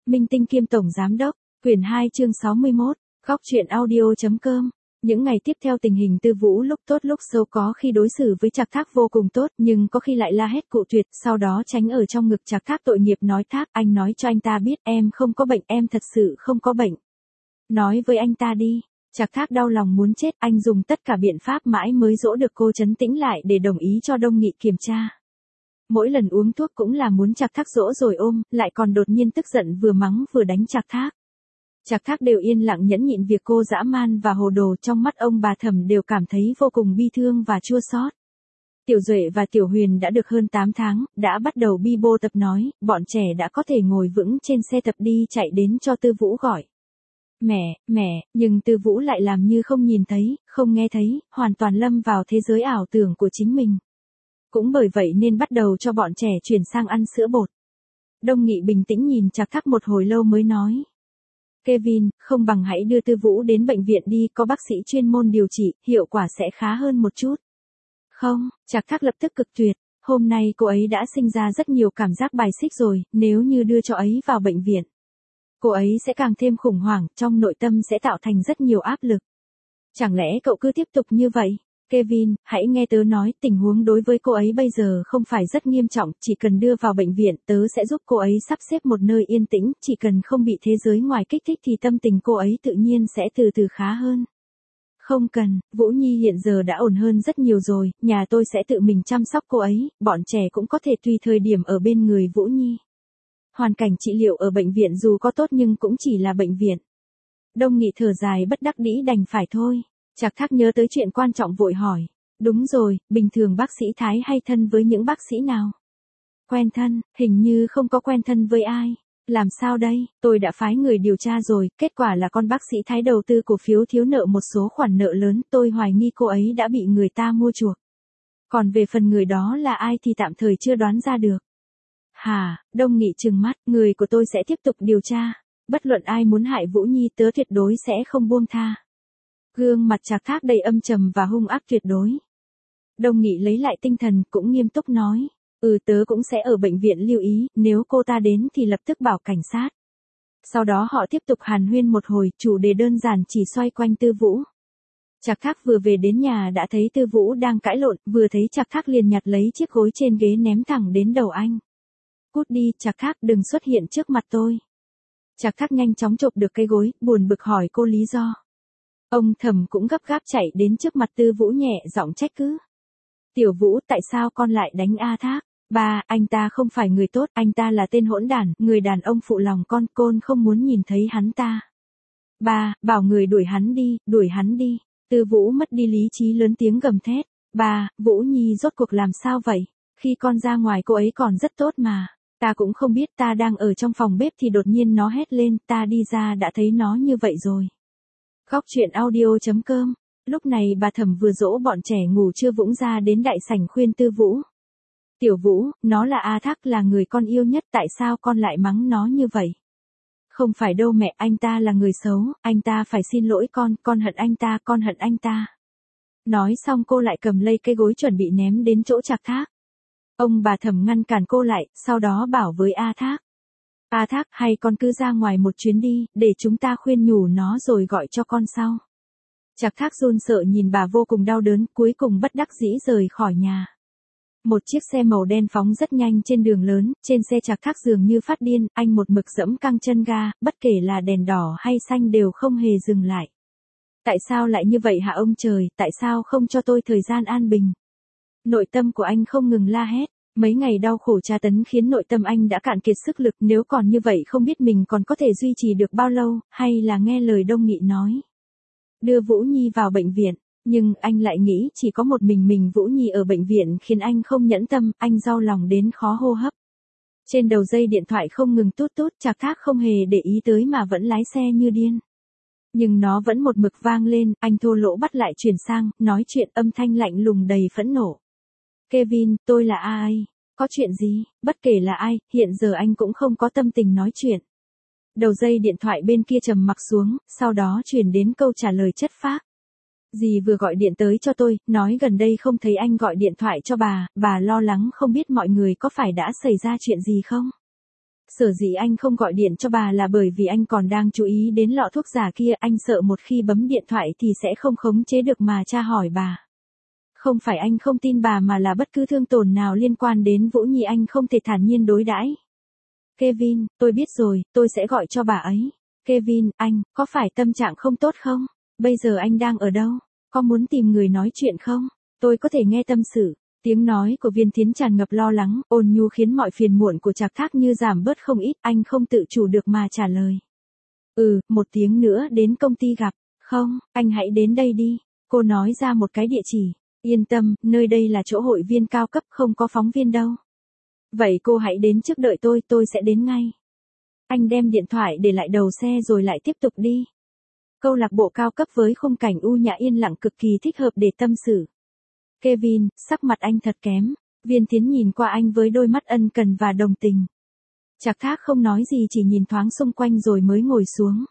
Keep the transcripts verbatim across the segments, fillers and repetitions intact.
Minh tinh kiêm tổng giám đốc, quyển hai chương sáu mươi mốt, góc truyện audio.com. Những ngày tiếp theo tình hình Tư Vũ lúc tốt lúc xấu, có khi đối xử với Trạc Thác vô cùng tốt, nhưng có khi lại la hét cự tuyệt, sau đó tránh ở trong ngực Trạc Thác tội nghiệp nói: Thác, anh nói cho anh ta biết em không có bệnh, em thật sự không có bệnh. Nói với anh ta đi. Trạc Thác đau lòng muốn chết, anh dùng tất cả biện pháp mãi mới dỗ được cô trấn tĩnh lại để đồng ý cho Đông Nghị kiểm tra. Mỗi lần uống thuốc cũng là muốn Trạc Thác dỗ rồi ôm, lại còn đột nhiên tức giận vừa mắng vừa đánh Trạc Thác. Trạc Thác đều yên lặng nhẫn nhịn việc cô dã man và hồ đồ, trong mắt ông bà Thẩm đều cảm thấy vô cùng bi thương và chua xót. Tiểu Duệ và Tiểu Huyền đã được hơn tám tháng, đã bắt đầu bi bô tập nói, bọn trẻ đã có thể ngồi vững trên xe tập đi chạy đến cho Tư Vũ gọi. Mẹ, mẹ, nhưng Tư Vũ lại làm như không nhìn thấy, không nghe thấy, hoàn toàn lâm vào thế giới ảo tưởng của chính mình. Cũng bởi vậy nên bắt đầu cho bọn trẻ chuyển sang ăn sữa bột. Đông Nghị bình tĩnh nhìn Trạc Thác một hồi lâu mới nói. Kevin, không bằng hãy đưa Tư Vũ đến bệnh viện đi, có bác sĩ chuyên môn điều trị, hiệu quả sẽ khá hơn một chút. Không, Trạc Thác lập tức cực tuyệt, hôm nay cô ấy đã sinh ra rất nhiều cảm giác bài xích rồi, nếu như đưa cho ấy vào bệnh viện. Cô ấy sẽ càng thêm khủng hoảng, trong nội tâm sẽ tạo thành rất nhiều áp lực. Chẳng lẽ cậu cứ tiếp tục như vậy? Kevin, hãy nghe tớ nói, tình huống đối với cô ấy bây giờ không phải rất nghiêm trọng, chỉ cần đưa vào bệnh viện, tớ sẽ giúp cô ấy sắp xếp một nơi yên tĩnh, chỉ cần không bị thế giới ngoài kích thích thì tâm tình cô ấy tự nhiên sẽ từ từ khá hơn. Không cần, Vũ Nhi hiện giờ đã ổn hơn rất nhiều rồi, nhà tôi sẽ tự mình chăm sóc cô ấy, bọn trẻ cũng có thể tùy thời điểm ở bên người Vũ Nhi. Hoàn cảnh trị liệu ở bệnh viện dù có tốt nhưng cũng chỉ là bệnh viện. Đông Nghị thở dài bất đắc dĩ đành phải thôi. Trạc Thác nhớ tới chuyện quan trọng vội hỏi. Đúng rồi, bình thường bác sĩ Thái hay thân với những bác sĩ nào? Quen thân, hình như không có quen thân với ai. Làm sao đây, tôi đã phái người điều tra rồi, kết quả là con bác sĩ Thái đầu tư cổ phiếu thiếu nợ một số khoản nợ lớn, tôi hoài nghi cô ấy đã bị người ta mua chuộc. Còn về phần người đó là ai thì tạm thời chưa đoán ra được. Hả, Đông Nghị trừng mắt, người của tôi sẽ tiếp tục điều tra. Bất luận ai muốn hại Vũ Nhi tớ tuyệt đối sẽ không buông tha. Gương mặt Trạc Thác đầy âm trầm và hung ác tuyệt đối. Đông Nghị lấy lại tinh thần cũng nghiêm túc nói. Ừ tớ cũng sẽ ở bệnh viện lưu ý, nếu cô ta đến thì lập tức bảo cảnh sát. Sau đó họ tiếp tục hàn huyên một hồi, chủ đề đơn giản chỉ xoay quanh Tư Vũ. Trạc Thác vừa về đến nhà đã thấy Tư Vũ đang cãi lộn, vừa thấy Trạc Thác liền nhặt lấy chiếc gối trên ghế ném thẳng đến đầu anh. Cút đi, Trạc Thác, đừng xuất hiện trước mặt tôi. Trạc Thác nhanh chóng chộp được cây gối, buồn bực hỏi cô lý do. Ông Thẩm cũng gấp gáp chạy đến trước mặt Tư Vũ nhẹ giọng trách cứ. Tiểu Vũ, tại sao con lại đánh A Thác? Ba, anh ta không phải người tốt, anh ta là tên hỗn đản, người đàn ông phụ lòng con, con không muốn nhìn thấy hắn ta. Ba, bảo người đuổi hắn đi, đuổi hắn đi. Tư Vũ mất đi lý trí lớn tiếng gầm thét. Ba, Vũ Nhi rốt cuộc làm sao vậy? Khi con ra ngoài cô ấy còn rất tốt mà. Ta cũng không biết, ta đang ở trong phòng bếp thì đột nhiên nó hét lên, ta đi ra đã thấy nó như vậy rồi. Góc truyện audio.com. Lúc này bà Thẩm vừa dỗ bọn trẻ ngủ chưa vũng ra đến đại sảnh khuyên Tư Vũ. Tiểu Vũ, nó là A Thác, là người con yêu nhất, tại sao con lại mắng nó như vậy? Không phải đâu mẹ, anh ta là người xấu, anh ta phải xin lỗi con, con hận anh ta, con hận anh ta. Nói xong cô lại cầm lấy cây gối chuẩn bị ném đến chỗ Trạc Thác. Ông bà Thẩm ngăn cản cô lại, sau đó bảo với A Thác. A Thác, hay con cứ ra ngoài một chuyến đi, để chúng ta khuyên nhủ nó rồi gọi cho con sau. Trạc Thác run sợ nhìn bà vô cùng đau đớn, cuối cùng bất đắc dĩ rời khỏi nhà. Một chiếc xe màu đen phóng rất nhanh trên đường lớn, trên xe Trạc Thác dường như phát điên, anh một mực giẫm căng chân ga, bất kể là đèn đỏ hay xanh đều không hề dừng lại. Tại sao lại như vậy hả ông trời, tại sao không cho tôi thời gian an bình? Nội tâm của anh không ngừng la hét, mấy ngày đau khổ tra tấn khiến nội tâm anh đã cạn kiệt sức lực, nếu còn như vậy không biết mình còn có thể duy trì được bao lâu, hay là nghe lời Đông Nghị nói. Đưa Vũ Nhi vào bệnh viện, nhưng anh lại nghĩ chỉ có một mình mình Vũ Nhi ở bệnh viện khiến anh không nhẫn tâm, anh đau lòng đến khó hô hấp. Trên đầu dây điện thoại không ngừng tút tút, Trạc Thác không hề để ý tới mà vẫn lái xe như điên. Nhưng nó vẫn một mực vang lên, anh thô lỗ bắt lại chuyển sang, nói chuyện âm thanh lạnh lùng đầy phẫn nộ. Kevin, tôi là ai? Có chuyện gì? Bất kể là ai, hiện giờ anh cũng không có tâm tình nói chuyện. Đầu dây điện thoại bên kia trầm mặc xuống, sau đó truyền đến câu trả lời chất phác. Dì vừa gọi điện tới cho tôi, nói gần đây không thấy anh gọi điện thoại cho bà, bà lo lắng không biết mọi người có phải đã xảy ra chuyện gì không? Sở dĩ anh không gọi điện cho bà là bởi vì anh còn đang chú ý đến lọ thuốc giả kia, anh sợ một khi bấm điện thoại thì sẽ không khống chế được mà tra hỏi bà. Không phải anh không tin bà mà là bất cứ thương tổn nào liên quan đến Vũ Nhi anh không thể thản nhiên đối đãi. Kevin, tôi biết rồi, tôi sẽ gọi cho bà ấy. Kevin, anh, có phải tâm trạng không tốt không? Bây giờ anh đang ở đâu? Có muốn tìm người nói chuyện không? Tôi có thể nghe tâm sự. Tiếng nói của Viên Thiến tràn ngập lo lắng, ôn nhu khiến mọi phiền muộn của Trạc Thác như giảm bớt không ít, anh không tự chủ được mà trả lời. Ừ, một tiếng nữa đến công ty gặp. Không, anh hãy đến đây đi. Cô nói ra một cái địa chỉ. Yên tâm, nơi đây là chỗ hội viên cao cấp, không có phóng viên đâu. Vậy cô hãy đến trước, đợi tôi, tôi sẽ đến ngay. Anh đem điện thoại để lại đầu xe rồi lại tiếp tục đi. Câu lạc bộ cao cấp với khung cảnh u nhã yên lặng cực kỳ thích hợp để tâm sự. Kevin, sắc mặt anh thật kém. Viên Thiến nhìn qua anh với đôi mắt ân cần và đồng tình. Trạc Thác không nói gì, chỉ nhìn thoáng xung quanh rồi mới ngồi xuống.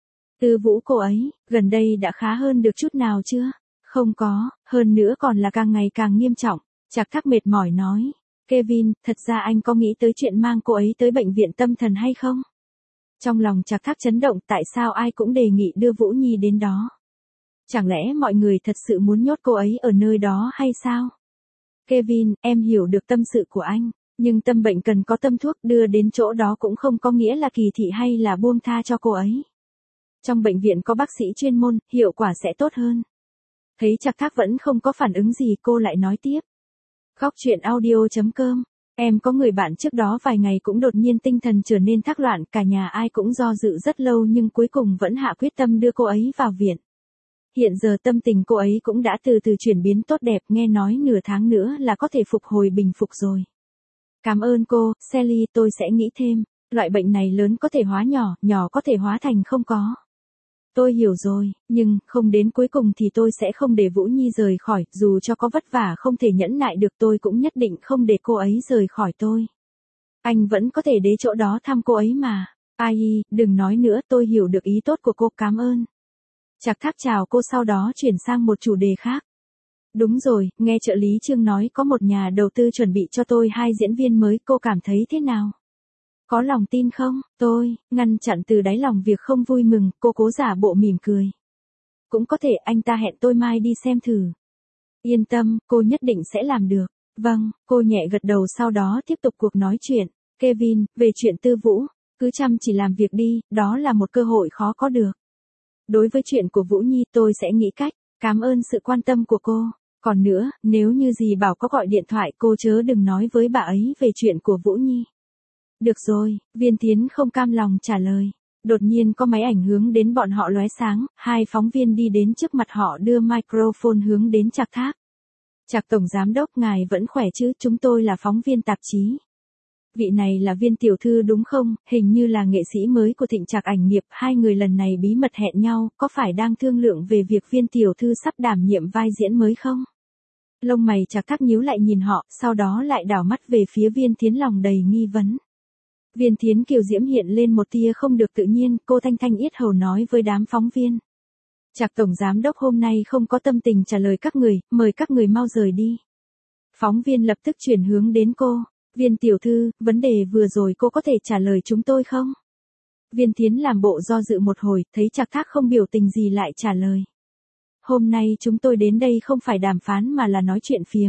Tư Vũ cô ấy, gần đây đã khá hơn được chút nào chưa? Không có, hơn nữa còn là càng ngày càng nghiêm trọng. Trạc Thác mệt mỏi nói. Kevin, thật ra anh có nghĩ tới chuyện mang cô ấy tới bệnh viện tâm thần hay không? Trong lòng Trạc Thác chấn động, tại sao ai cũng đề nghị đưa Vũ Nhi đến đó? Chẳng lẽ mọi người thật sự muốn nhốt cô ấy ở nơi đó hay sao? Kevin, em hiểu được tâm sự của anh, nhưng tâm bệnh cần có tâm thuốc, đưa đến chỗ đó cũng không có nghĩa là kỳ thị hay là buông tha cho cô ấy. Trong bệnh viện có bác sĩ chuyên môn, hiệu quả sẽ tốt hơn. Thấy Trạc Thác vẫn không có phản ứng gì, cô lại nói tiếp. Góc truyện audio chấm com, em có người bạn trước đó vài ngày cũng đột nhiên tinh thần trở nên thác loạn, cả nhà ai cũng do dự rất lâu nhưng cuối cùng vẫn hạ quyết tâm đưa cô ấy vào viện. Hiện giờ tâm tình cô ấy cũng đã từ từ chuyển biến tốt đẹp, nghe nói nửa tháng nữa là có thể phục hồi bình phục rồi. Cảm ơn cô, Sally, tôi sẽ nghĩ thêm, loại bệnh này lớn có thể hóa nhỏ, nhỏ có thể hóa thành không có. Tôi hiểu rồi, nhưng không đến cuối cùng thì tôi sẽ không để Vũ Nhi rời khỏi, dù cho có vất vả không thể nhẫn nại được tôi cũng nhất định không để cô ấy rời khỏi tôi. Anh vẫn có thể đến chỗ đó thăm cô ấy mà. Ai, đừng nói nữa, tôi hiểu được ý tốt của cô, cảm ơn. Trạc Thác chào cô sau đó chuyển sang một chủ đề khác. Đúng rồi, nghe trợ lý Trương nói có một nhà đầu tư chuẩn bị cho tôi hai diễn viên mới, cô cảm thấy thế nào? Có lòng tin không? Tôi, ngăn chặn từ đáy lòng việc không vui mừng, cô cố giả bộ mỉm cười. Cũng có thể, anh ta hẹn tôi mai đi xem thử. Yên tâm, cô nhất định sẽ làm được. Vâng, cô nhẹ gật đầu sau đó tiếp tục cuộc nói chuyện. Kevin, về chuyện Tư Vũ, cứ chăm chỉ làm việc đi, đó là một cơ hội khó có được. Đối với chuyện của Vũ Nhi tôi sẽ nghĩ cách, cảm ơn sự quan tâm của cô. Còn nữa, nếu như dì bảo có gọi điện thoại cô chớ đừng nói với bà ấy về chuyện của Vũ Nhi. Được rồi, Viên Thiến không cam lòng trả lời. Đột nhiên có máy ảnh hướng đến bọn họ lóe sáng, hai phóng viên đi đến trước mặt họ đưa microphone hướng đến Trạc Thác. Trạc tổng giám đốc, ngài vẫn khỏe chứ, chúng tôi là phóng viên tạp chí. Vị này là Viên tiểu thư đúng không, hình như là nghệ sĩ mới của Thịnh Trạc ảnh nghiệp, hai người lần này bí mật hẹn nhau, có phải đang thương lượng về việc Viên tiểu thư sắp đảm nhiệm vai diễn mới không? Lông mày Trạc Thác nhíu lại nhìn họ, sau đó lại đảo mắt về phía Viên Thiến lòng đầy nghi vấn. Viên Thiến kiều diễm hiện lên một tia không được tự nhiên, cô thanh thanh yết hầu nói với đám phóng viên. Trạc tổng giám đốc hôm nay không có tâm tình trả lời các người, mời các người mau rời đi. Phóng viên lập tức chuyển hướng đến cô. Viên tiểu thư, vấn đề vừa rồi cô có thể trả lời chúng tôi không? Viên Thiến làm bộ do dự một hồi, thấy Trạc Thác không biểu tình gì lại trả lời. Hôm nay chúng tôi đến đây không phải đàm phán mà là nói chuyện phiếm.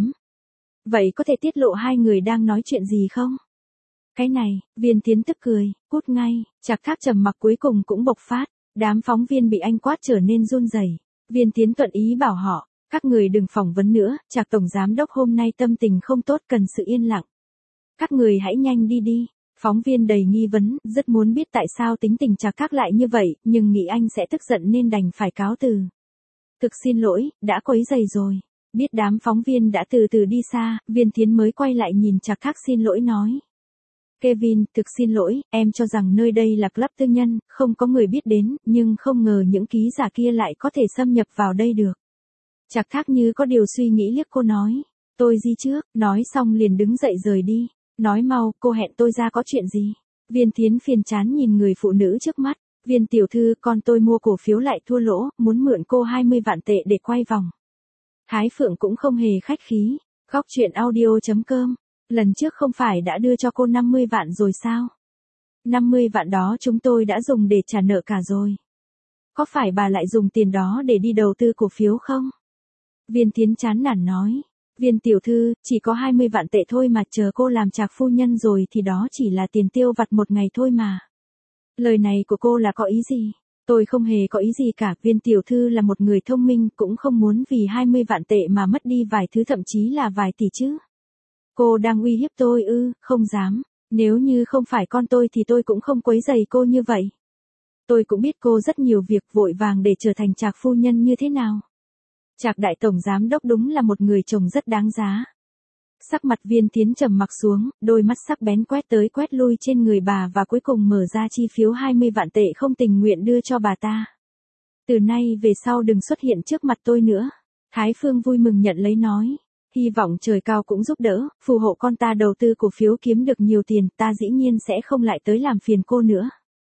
Vậy có thể tiết lộ hai người đang nói chuyện gì không? Cái này, Viên Thiến tức cười, cút ngay. Trạc Thác trầm mặc cuối cùng cũng bộc phát. Đám phóng viên bị anh quát trở nên run rẩy. Viên Thiến thuận ý bảo họ, các người đừng phỏng vấn nữa, Trạc tổng giám đốc hôm nay tâm tình không tốt, cần sự yên lặng. Các người hãy nhanh đi đi. Phóng viên đầy nghi vấn, rất muốn biết tại sao tính tình Trạc Thác lại như vậy, nhưng nghĩ anh sẽ tức giận nên đành phải cáo từ. Thực xin lỗi, đã quấy rầy rồi. Biết đám phóng viên đã từ từ đi xa, Viên Thiến mới quay lại nhìn Trạc Thác xin lỗi nói. Kevin, thực xin lỗi, em cho rằng nơi đây là club tư nhân, không có người biết đến, nhưng không ngờ những ký giả kia lại có thể xâm nhập vào đây được. Trạc Thác như có điều suy nghĩ liếc cô nói. Tôi đi trước, nói xong liền đứng dậy rời đi. Nói mau, cô hẹn tôi ra có chuyện gì? Viên Thiến phiền chán nhìn người phụ nữ trước mắt. Viên tiểu thư, con tôi mua cổ phiếu lại thua lỗ, muốn mượn cô hai mươi vạn tệ để quay vòng. Thái Phượng cũng không hề khách khí. Góc truyện audio chấm com. Lần trước không phải đã đưa cho cô năm mươi vạn rồi sao? năm mươi vạn đó chúng tôi đã dùng để trả nợ cả rồi. Có phải bà lại dùng tiền đó để đi đầu tư cổ phiếu không? Viên Thiến chán nản nói. Viên tiểu thư, chỉ có hai mươi vạn tệ thôi mà, chờ cô làm trạc phu nhân rồi thì đó chỉ là tiền tiêu vặt một ngày thôi mà. Lời này của cô là có ý gì? Tôi không hề có ý gì cả, Viên tiểu thư là một người thông minh, cũng không muốn vì hai mươi vạn tệ mà mất đi vài thứ, thậm chí là vài tỷ chứ. Cô đang uy hiếp tôi ư? Không dám, nếu như không phải con tôi thì tôi cũng không quấy rầy cô như vậy. Tôi cũng biết cô rất nhiều việc, vội vàng để trở thành trạc phu nhân như thế nào. Trạc đại tổng giám đốc đúng là một người chồng rất đáng giá. Sắc mặt Viên Thiến trầm mặc xuống, đôi mắt sắc bén quét tới quét lui trên người bà và cuối cùng mở ra chi phiếu hai mươi vạn tệ không tình nguyện đưa cho bà ta. Từ nay về sau đừng xuất hiện trước mặt tôi nữa. Thái Phương vui mừng nhận lấy nói. Hy vọng trời cao cũng giúp đỡ, phù hộ con ta đầu tư cổ phiếu kiếm được nhiều tiền, ta dĩ nhiên sẽ không lại tới làm phiền cô nữa.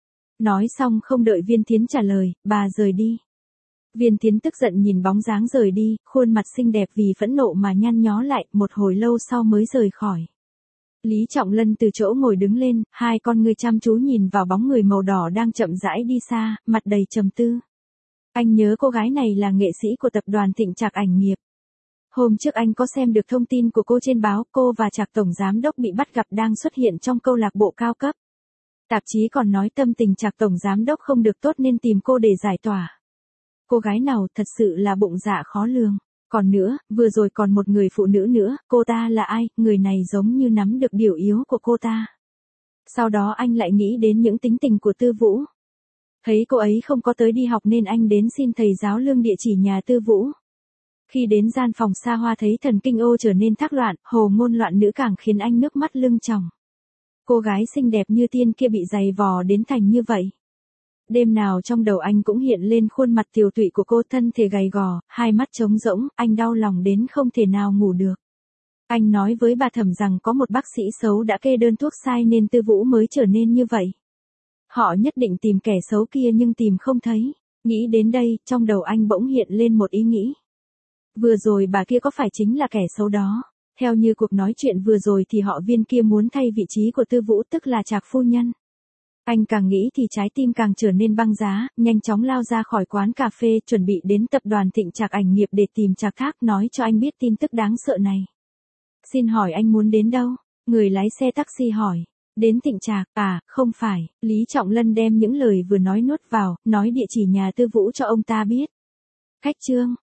Nói xong không đợi Viên Thiến trả lời, bà rời đi. Viên Thiến tức giận nhìn bóng dáng rời đi, khuôn mặt xinh đẹp vì phẫn nộ mà nhăn nhó lại, một hồi lâu sau mới rời khỏi. Lý Trọng Lân từ chỗ ngồi đứng lên, hai con ngươi chăm chú nhìn vào bóng người màu đỏ đang chậm rãi đi xa, mặt đầy trầm tư. Anh nhớ cô gái này là nghệ sĩ của tập đoàn Thịnh Trạc Ảnh Nghiệp. Hôm trước anh có xem được thông tin của cô trên báo, cô và Trạc tổng giám đốc bị bắt gặp đang xuất hiện trong câu lạc bộ cao cấp. Tạp chí còn nói tâm tình Trạc tổng giám đốc không được tốt nên tìm cô để giải tỏa. Cô gái nào thật sự là bụng dạ khó lường. Còn nữa, vừa rồi còn một người phụ nữ nữa, cô ta là ai? Người này giống như nắm được điều yếu của cô ta. Sau đó anh lại nghĩ đến những tính tình của Tư Vũ. Thấy cô ấy không có tới đi học nên anh đến xin thầy giáo Lương địa chỉ nhà Tư Vũ. Khi đến gian phòng xa hoa thấy thần kinh ô trở nên thác loạn, hồ ngôn loạn nữ càng khiến anh nước mắt lưng tròng. Cô gái xinh đẹp như tiên kia bị giày vò đến thành như vậy. Đêm nào trong đầu anh cũng hiện lên khuôn mặt tiều tụy của cô, thân thể gầy gò, hai mắt trống rỗng, anh đau lòng đến không thể nào ngủ được. Anh nói với bà Thẩm rằng có một bác sĩ xấu đã kê đơn thuốc sai nên Tư Vũ mới trở nên như vậy. Họ nhất định tìm kẻ xấu kia nhưng tìm không thấy. Nghĩ đến đây, trong đầu anh bỗng hiện lên một ý nghĩ. Vừa rồi bà kia có phải chính là kẻ xấu đó? Theo như cuộc nói chuyện vừa rồi thì họ Viên kia muốn thay vị trí của Tư Vũ, tức là Trạc phu nhân. Anh càng nghĩ thì trái tim càng trở nên băng giá, nhanh chóng lao ra khỏi quán cà phê, chuẩn bị đến tập đoàn Thịnh Trạc Ảnh Nghiệp để tìm Trạc Thác nói cho anh biết tin tức đáng sợ này. Xin hỏi anh muốn đến đâu? Người lái xe taxi hỏi. Đến Thịnh Trạc, à, không phải. Lý Trọng Lân đem những lời vừa nói nuốt vào, nói địa chỉ nhà Tư Vũ cho ông ta biết. Khách trương,